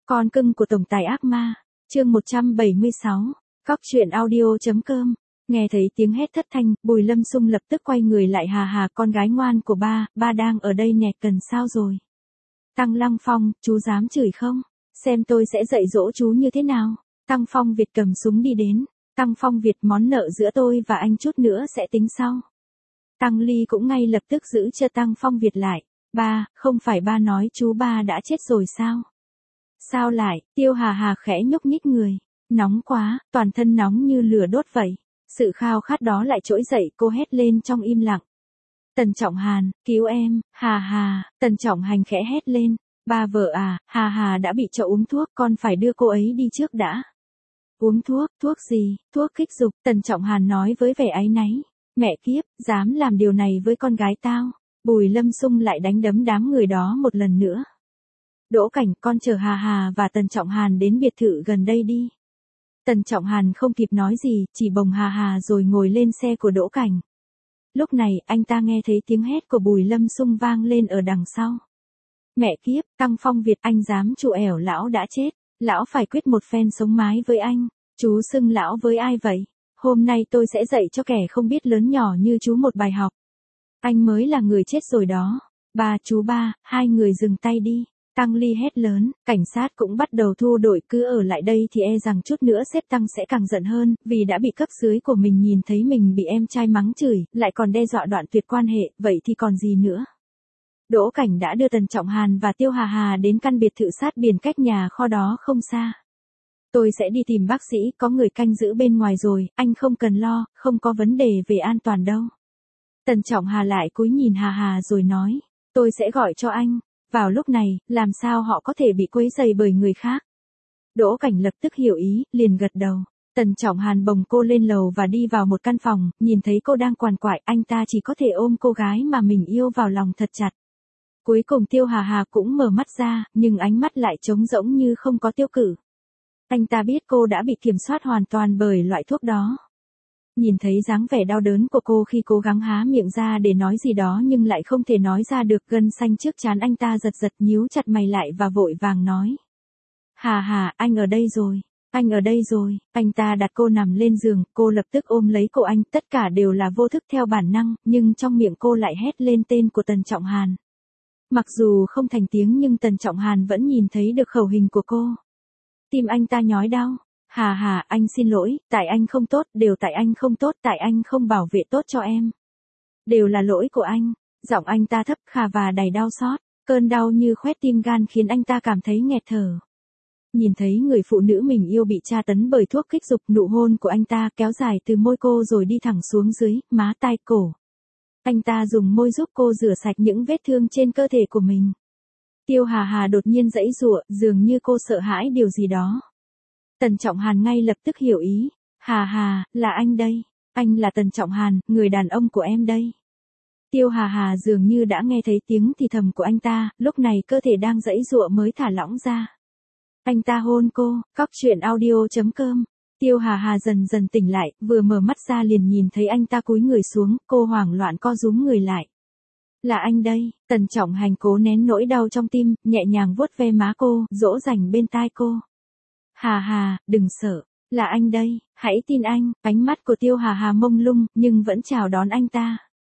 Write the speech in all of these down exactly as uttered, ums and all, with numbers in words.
Con cưng của tổng tài ác ma, chương một trăm bảy mươi sáu, Cóc truyện audio.com. Nghe thấy tiếng hét thất thanh, Bùi Lâm Sung lập tức quay người lại. Hà hà, con gái ngoan của ba, ba đang ở đây nè, cần sao rồi? Tăng Lăng Phong, chú dám chửi không? Xem tôi sẽ dạy dỗ chú như thế nào. Tăng Phong Việt cầm súng đi đến. Tăng Phong Việt, món nợ giữa tôi và anh chút nữa sẽ tính sau. Tăng Ly cũng ngay lập tức giữ cho Tăng Phong Việt lại. Ba, không phải ba nói chú ba đã chết rồi sao? Sao lại? Tiêu Hà Hà khẽ nhúc nhích người. Nóng quá, toàn thân nóng như lửa đốt vậy. Sự khao khát đó lại trỗi dậy, cô hét lên trong im lặng. Tần Trọng Hàn, cứu em, Hà Hà. Tần Trọng Hành khẽ hét lên. Ba vợ à, Hà Hà đã bị cho uống thuốc, con phải đưa cô ấy đi trước đã. Uống thuốc, thuốc gì? Thuốc kích dục, Tần Trọng Hàn nói với vẻ áy náy. Mẹ kiếp, dám làm điều này với con gái tao. Bùi Lâm Sung lại đánh đấm đám người đó một lần nữa. Đỗ Cảnh, con chờ Hà Hà và Tần Trọng Hàn đến biệt thự gần đây đi. Tần Trọng Hàn không kịp nói gì, chỉ bồng Hà Hà rồi ngồi lên xe của Đỗ Cảnh. Lúc này, anh ta nghe thấy tiếng hét của Bùi Lâm Sung vang lên ở đằng sau. Mẹ kiếp, Tăng Phong Việt, anh dám chù ẻo lão đã chết. Lão phải quyết một phen sống mái với anh. Chú xưng lão với ai vậy? Hôm nay tôi sẽ dạy cho kẻ không biết lớn nhỏ như chú một bài học. Anh mới là người chết rồi đó. Ba, chú ba, hai người dừng tay đi. Tăng Ly hét lớn, cảnh sát cũng bắt đầu thu đội, cứ ở lại đây thì e rằng chút nữa sếp Tăng sẽ càng giận hơn, vì đã bị cấp dưới của mình nhìn thấy mình bị em trai mắng chửi, lại còn đe dọa đoạn tuyệt quan hệ, vậy thì còn gì nữa. Đỗ Cảnh đã đưa Tần Trọng Hàn và Tiêu Hà Hà đến căn biệt thự sát biển cách nhà kho đó không xa. Tôi sẽ đi tìm bác sĩ, có người canh giữ bên ngoài rồi, anh không cần lo, không có vấn đề về an toàn đâu. Tần Trọng Hà lại cúi nhìn Hà Hà rồi nói, tôi sẽ gọi cho anh. Vào lúc này, làm sao họ có thể bị quấy rầy bởi người khác? Đỗ Cảnh lập tức hiểu ý, liền gật đầu. Tần Trọng Hàn bồng cô lên lầu và đi vào một căn phòng, nhìn thấy cô đang quằn quại, anh ta chỉ có thể ôm cô gái mà mình yêu vào lòng thật chặt. Cuối cùng Tiêu Hà Hà cũng mở mắt ra, nhưng ánh mắt lại trống rỗng như không có tiêu cử. Anh ta biết cô đã bị kiểm soát hoàn toàn bởi loại thuốc đó. Nhìn thấy dáng vẻ đau đớn của cô khi cố gắng há miệng ra để nói gì đó nhưng lại không thể nói ra được, gân xanh trước trán anh ta giật giật, nhíu chặt mày lại và vội vàng nói. Hà Hà, anh ở đây rồi, anh ở đây rồi. Anh ta đặt cô nằm lên giường, cô lập tức ôm lấy cổ anh, tất cả đều là vô thức theo bản năng, nhưng trong miệng cô lại hét lên tên của Tần Trọng Hàn. Mặc dù không thành tiếng nhưng Tần Trọng Hàn vẫn nhìn thấy được khẩu hình của cô. Tim anh ta nhói đau. Hà Hà, anh xin lỗi, tại anh không tốt, đều tại anh không tốt, tại anh không bảo vệ tốt cho em. Đều là lỗi của anh. Giọng anh ta thấp khà và đầy đau xót, cơn đau như khoét tim gan khiến anh ta cảm thấy nghẹt thở. Nhìn thấy người phụ nữ mình yêu bị tra tấn bởi thuốc kích dục, nụ hôn của anh ta kéo dài từ môi cô rồi đi thẳng xuống dưới, má tai cổ. Anh ta dùng môi giúp cô rửa sạch những vết thương trên cơ thể của mình. Tiêu Hà Hà đột nhiên giãy giụa, dường như cô sợ hãi điều gì đó. Tần Trọng Hàn ngay lập tức hiểu ý. Hà Hà, là anh đây. Anh là Tần Trọng Hàn, người đàn ông của em đây. Tiêu Hà Hà dường như đã nghe thấy tiếng thì thầm của anh ta, lúc này cơ thể đang giãy giụa mới thả lỏng ra. Anh ta hôn cô, Cóc truyện audio.com. Tiêu Hà Hà dần dần tỉnh lại, vừa mở mắt ra liền nhìn thấy anh ta cúi người xuống, cô hoảng loạn co rúm người lại. Là anh đây. Tần Trọng Hành cố nén nỗi đau trong tim, nhẹ nhàng vuốt ve má cô, dỗ dành bên tai cô. Hà Hà, đừng sợ, là anh đây, hãy tin anh. Ánh mắt của Tiêu Hà Hà mông lung, nhưng vẫn chào đón anh ta.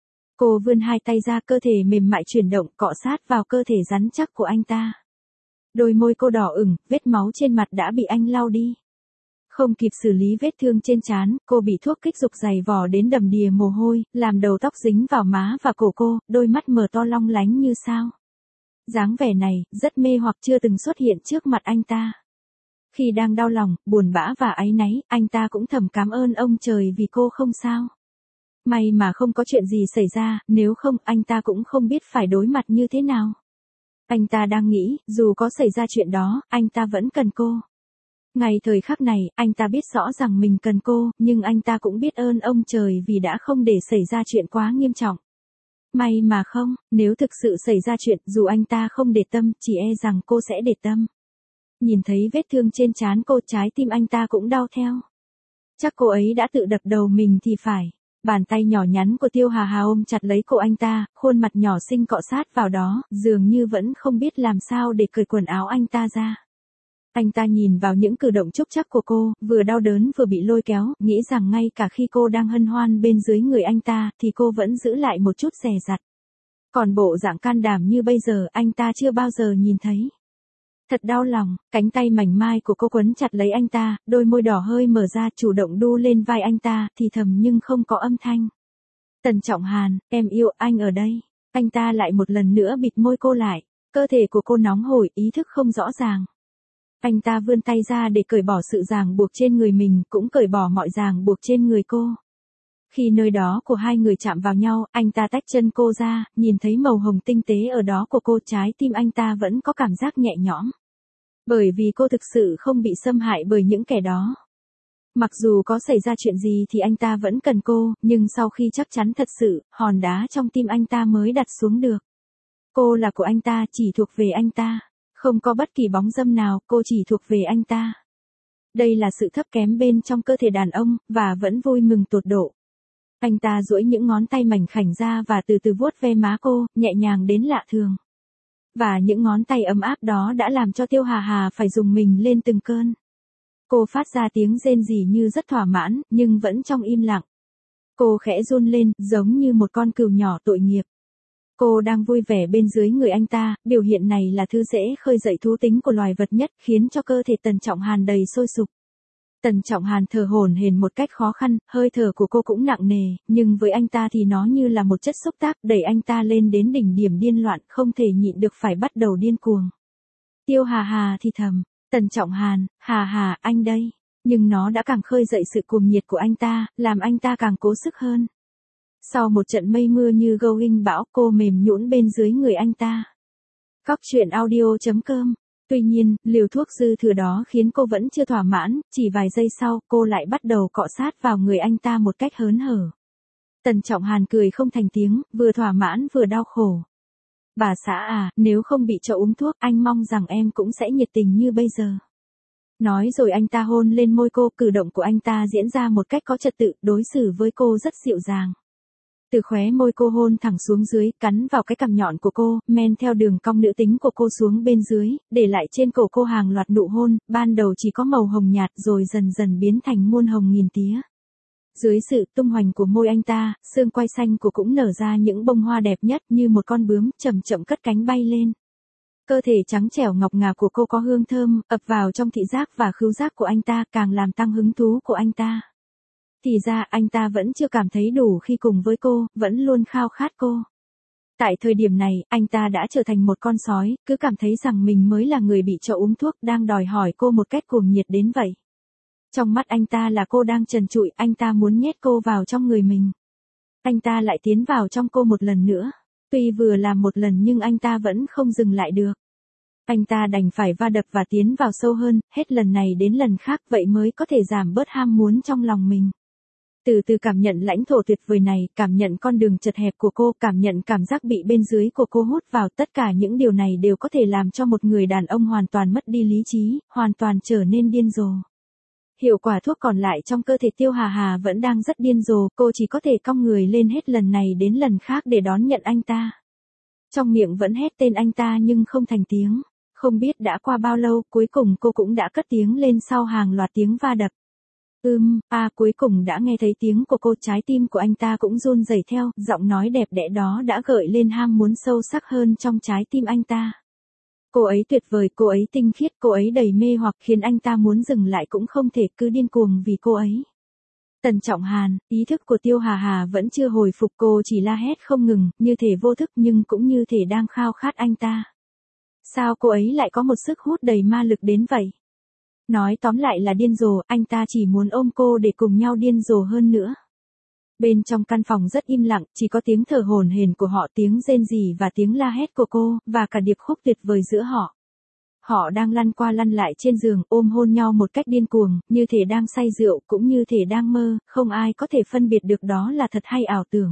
Cô vươn hai tay ra, cơ thể mềm mại chuyển động, cọ sát vào cơ thể rắn chắc của anh ta. Đôi môi cô đỏ ửng, vết máu trên mặt đã bị anh lau đi. Không kịp xử lý vết thương trên trán, cô bị thuốc kích dục dày vò đến đầm đìa mồ hôi, làm đầu tóc dính vào má và cổ cô, đôi mắt mở to long lánh như sao. Dáng vẻ này, rất mê hoặc chưa từng xuất hiện trước mặt anh ta. Khi đang đau lòng, buồn bã và áy náy, anh ta cũng thầm cảm ơn ông trời vì cô không sao. May mà không có chuyện gì xảy ra, nếu không anh ta cũng không biết phải đối mặt như thế nào. Anh ta đang nghĩ, dù có xảy ra chuyện đó, anh ta vẫn cần cô. Ngày thời khắc này, anh ta biết rõ rằng mình cần cô, nhưng anh ta cũng biết ơn ông trời vì đã không để xảy ra chuyện quá nghiêm trọng. May mà không, nếu thực sự xảy ra chuyện, dù anh ta không để tâm, chỉ e rằng cô sẽ để tâm. Nhìn thấy vết thương trên trán cô, trái tim anh ta cũng đau theo. Chắc cô ấy đã tự đập đầu mình thì phải. Bàn tay nhỏ nhắn của Tiêu Hà Hà ôm chặt lấy cổ anh ta, khuôn mặt nhỏ xinh cọ sát vào đó, dường như vẫn không biết làm sao để cởi quần áo anh ta ra. Anh ta nhìn vào những cử động chúc chắc của cô, vừa đau đớn vừa bị lôi kéo, nghĩ rằng ngay cả khi cô đang hân hoan bên dưới người anh ta, thì cô vẫn giữ lại một chút dè dặt. Còn bộ dạng can đảm như bây giờ anh ta chưa bao giờ nhìn thấy. Thật đau lòng, cánh tay mảnh mai của cô quấn chặt lấy anh ta, đôi môi đỏ hơi mở ra chủ động đu lên vai anh ta, thì thầm nhưng không có âm thanh. Tần Trọng Hàn, em yêu anh ở đây. Anh ta lại một lần nữa bịt môi cô lại, cơ thể của cô nóng hổi, ý thức không rõ ràng. Anh ta vươn tay ra để cởi bỏ sự ràng buộc trên người mình, cũng cởi bỏ mọi ràng buộc trên người cô. Khi nơi đó của hai người chạm vào nhau, anh ta tách chân cô ra, nhìn thấy màu hồng tinh tế ở đó của cô, trái tim anh ta vẫn có cảm giác nhẹ nhõm. Bởi vì cô thực sự không bị xâm hại bởi những kẻ đó. Mặc dù có xảy ra chuyện gì thì anh ta vẫn cần cô, nhưng sau khi chắc chắn thật sự, hòn đá trong tim anh ta mới đặt xuống được. Cô là của anh ta, chỉ thuộc về anh ta. Không có bất kỳ bóng dâm nào, cô chỉ thuộc về anh ta. Đây là sự thấp kém bên trong cơ thể đàn ông, và vẫn vui mừng tột độ. Anh ta duỗi những ngón tay mảnh khảnh ra và từ từ vuốt ve má cô, nhẹ nhàng đến lạ thường. Và những ngón tay ấm áp đó đã làm cho Tiêu Hà Hà phải rùng mình lên từng cơn. Cô phát ra tiếng rên rỉ như rất thỏa mãn, nhưng vẫn trong im lặng. Cô khẽ run lên, giống như một con cừu nhỏ tội nghiệp. Cô đang vui vẻ bên dưới người anh ta, biểu hiện này là thứ dễ khơi dậy thú tính của loài vật nhất, khiến cho cơ thể Tần Trọng Hàn đầy sôi sục. Tần Trọng Hàn thở hổn hển một cách khó khăn, hơi thở của cô cũng nặng nề, nhưng với anh ta thì nó như là một chất xúc tác, đẩy anh ta lên đến đỉnh điểm điên loạn, không thể nhịn được phải bắt đầu điên cuồng. Tiêu Hà Hà thì thầm, Tần Trọng Hàn, Hà Hà, anh đây. Nhưng nó đã càng khơi dậy sự cuồng nhiệt của anh ta, làm anh ta càng cố sức hơn. Sau một trận mây mưa như going bão, cô mềm nhũn bên dưới người anh ta. Cóc truyện audio chấm com. Tuy nhiên, liều thuốc dư thừa đó khiến cô vẫn chưa thỏa mãn, chỉ vài giây sau, cô lại bắt đầu cọ sát vào người anh ta một cách hớn hở. Tần Trọng Hàn cười không thành tiếng, vừa thỏa mãn vừa đau khổ. Bà xã à, nếu không bị cho uống thuốc, anh mong rằng em cũng sẽ nhiệt tình như bây giờ. Nói rồi anh ta hôn lên môi cô, cử động của anh ta diễn ra một cách có trật tự, đối xử với cô rất dịu dàng. Từ khóe môi cô hôn thẳng xuống dưới, cắn vào cái cằm nhọn của cô, men theo đường cong nữ tính của cô xuống bên dưới, để lại trên cổ cô hàng loạt nụ hôn, ban đầu chỉ có màu hồng nhạt rồi dần dần biến thành muôn hồng nghìn tía. Dưới sự tung hoành của môi anh ta, xương quai xanh của cũng nở ra những bông hoa đẹp nhất, như một con bướm, chậm chậm cất cánh bay lên. Cơ thể trắng trẻo ngọc ngà của cô có hương thơm, ập vào trong thị giác và khứu giác của anh ta, càng làm tăng hứng thú của anh ta. Thì ra anh ta vẫn chưa cảm thấy đủ khi cùng với cô, vẫn luôn khao khát cô. Tại thời điểm này, anh ta đã trở thành một con sói, cứ cảm thấy rằng mình mới là người bị cho uống thuốc, đang đòi hỏi cô một cách cuồng nhiệt đến vậy. Trong mắt anh ta là cô đang trần trụi, anh ta muốn nhét cô vào trong người mình. Anh ta lại tiến vào trong cô một lần nữa. Tuy vừa làm một lần nhưng anh ta vẫn không dừng lại được. Anh ta đành phải va đập và tiến vào sâu hơn, hết lần này đến lần khác, vậy mới có thể giảm bớt ham muốn trong lòng mình. Từ từ cảm nhận lãnh thổ tuyệt vời này, cảm nhận con đường chật hẹp của cô, cảm nhận cảm giác bị bên dưới của cô hút vào, tất cả những điều này đều có thể làm cho một người đàn ông hoàn toàn mất đi lý trí, hoàn toàn trở nên điên rồ. Hiệu quả thuốc còn lại trong cơ thể Tiêu Hà Hà vẫn đang rất điên rồ, cô chỉ có thể cong người lên hết lần này đến lần khác để đón nhận anh ta. Trong miệng vẫn hét tên anh ta nhưng không thành tiếng. Không biết đã qua bao lâu, cuối cùng cô cũng đã cất tiếng lên sau hàng loạt tiếng va đập. Ưm, à cuối cùng đã nghe thấy tiếng của cô, trái tim của anh ta cũng run rẩy theo, giọng nói đẹp đẽ đó đã gợi lên ham muốn sâu sắc hơn trong trái tim anh ta. Cô ấy tuyệt vời, cô ấy tinh khiết, cô ấy đầy mê hoặc, khiến anh ta muốn dừng lại cũng không thể, cứ điên cuồng vì cô ấy. Tần Trọng Hàn, ý thức của Tiêu Hà Hà vẫn chưa hồi phục, cô chỉ la hét không ngừng, như thể vô thức nhưng cũng như thể đang khao khát anh ta. Sao cô ấy lại có một sức hút đầy ma lực đến vậy? Nói tóm lại là điên rồ, anh ta chỉ muốn ôm cô để cùng nhau điên rồ hơn nữa. Bên trong căn phòng rất im lặng, chỉ có tiếng thở hổn hển của họ, tiếng rên rỉ và tiếng la hét của cô, và cả điệp khúc tuyệt vời giữa họ. Họ đang lăn qua lăn lại trên giường, ôm hôn nhau một cách điên cuồng, như thể đang say rượu, cũng như thể đang mơ, không ai có thể phân biệt được đó là thật hay ảo tưởng.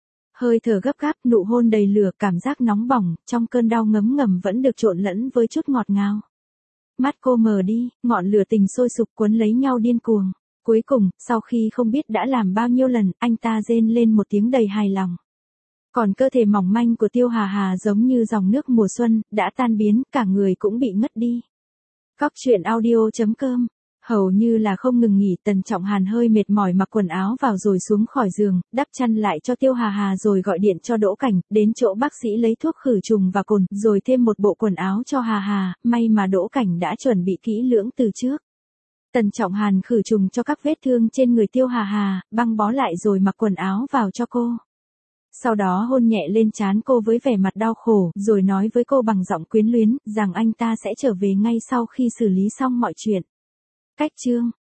Hơi thở gấp gáp, nụ hôn đầy lửa, cảm giác nóng bỏng, trong cơn đau ngấm ngầm vẫn được trộn lẫn với chút ngọt ngào. Mắt cô mờ đi, ngọn lửa tình sôi sục cuốn lấy nhau điên cuồng. Cuối cùng, sau khi không biết đã làm bao nhiêu lần, anh ta rên lên một tiếng đầy hài lòng. Còn cơ thể mỏng manh của Tiêu Hà Hà giống như dòng nước mùa xuân, đã tan biến, cả người cũng bị ngất đi. Cóc truyện audio chấm com. Hầu như là không ngừng nghỉ, Tần Trọng Hàn hơi mệt mỏi mặc quần áo vào rồi xuống khỏi giường, đắp chăn lại cho Tiêu Hà Hà rồi gọi điện cho Đỗ Cảnh, đến chỗ bác sĩ lấy thuốc khử trùng và cồn, rồi thêm một bộ quần áo cho Hà Hà, may mà Đỗ Cảnh đã chuẩn bị kỹ lưỡng từ trước. Tần Trọng Hàn khử trùng cho các vết thương trên người Tiêu Hà Hà, băng bó lại rồi mặc quần áo vào cho cô. Sau đó hôn nhẹ lên trán cô với vẻ mặt đau khổ, rồi nói với cô bằng giọng quyến luyến, rằng anh ta sẽ trở về ngay sau khi xử lý xong mọi chuyện. Cách chương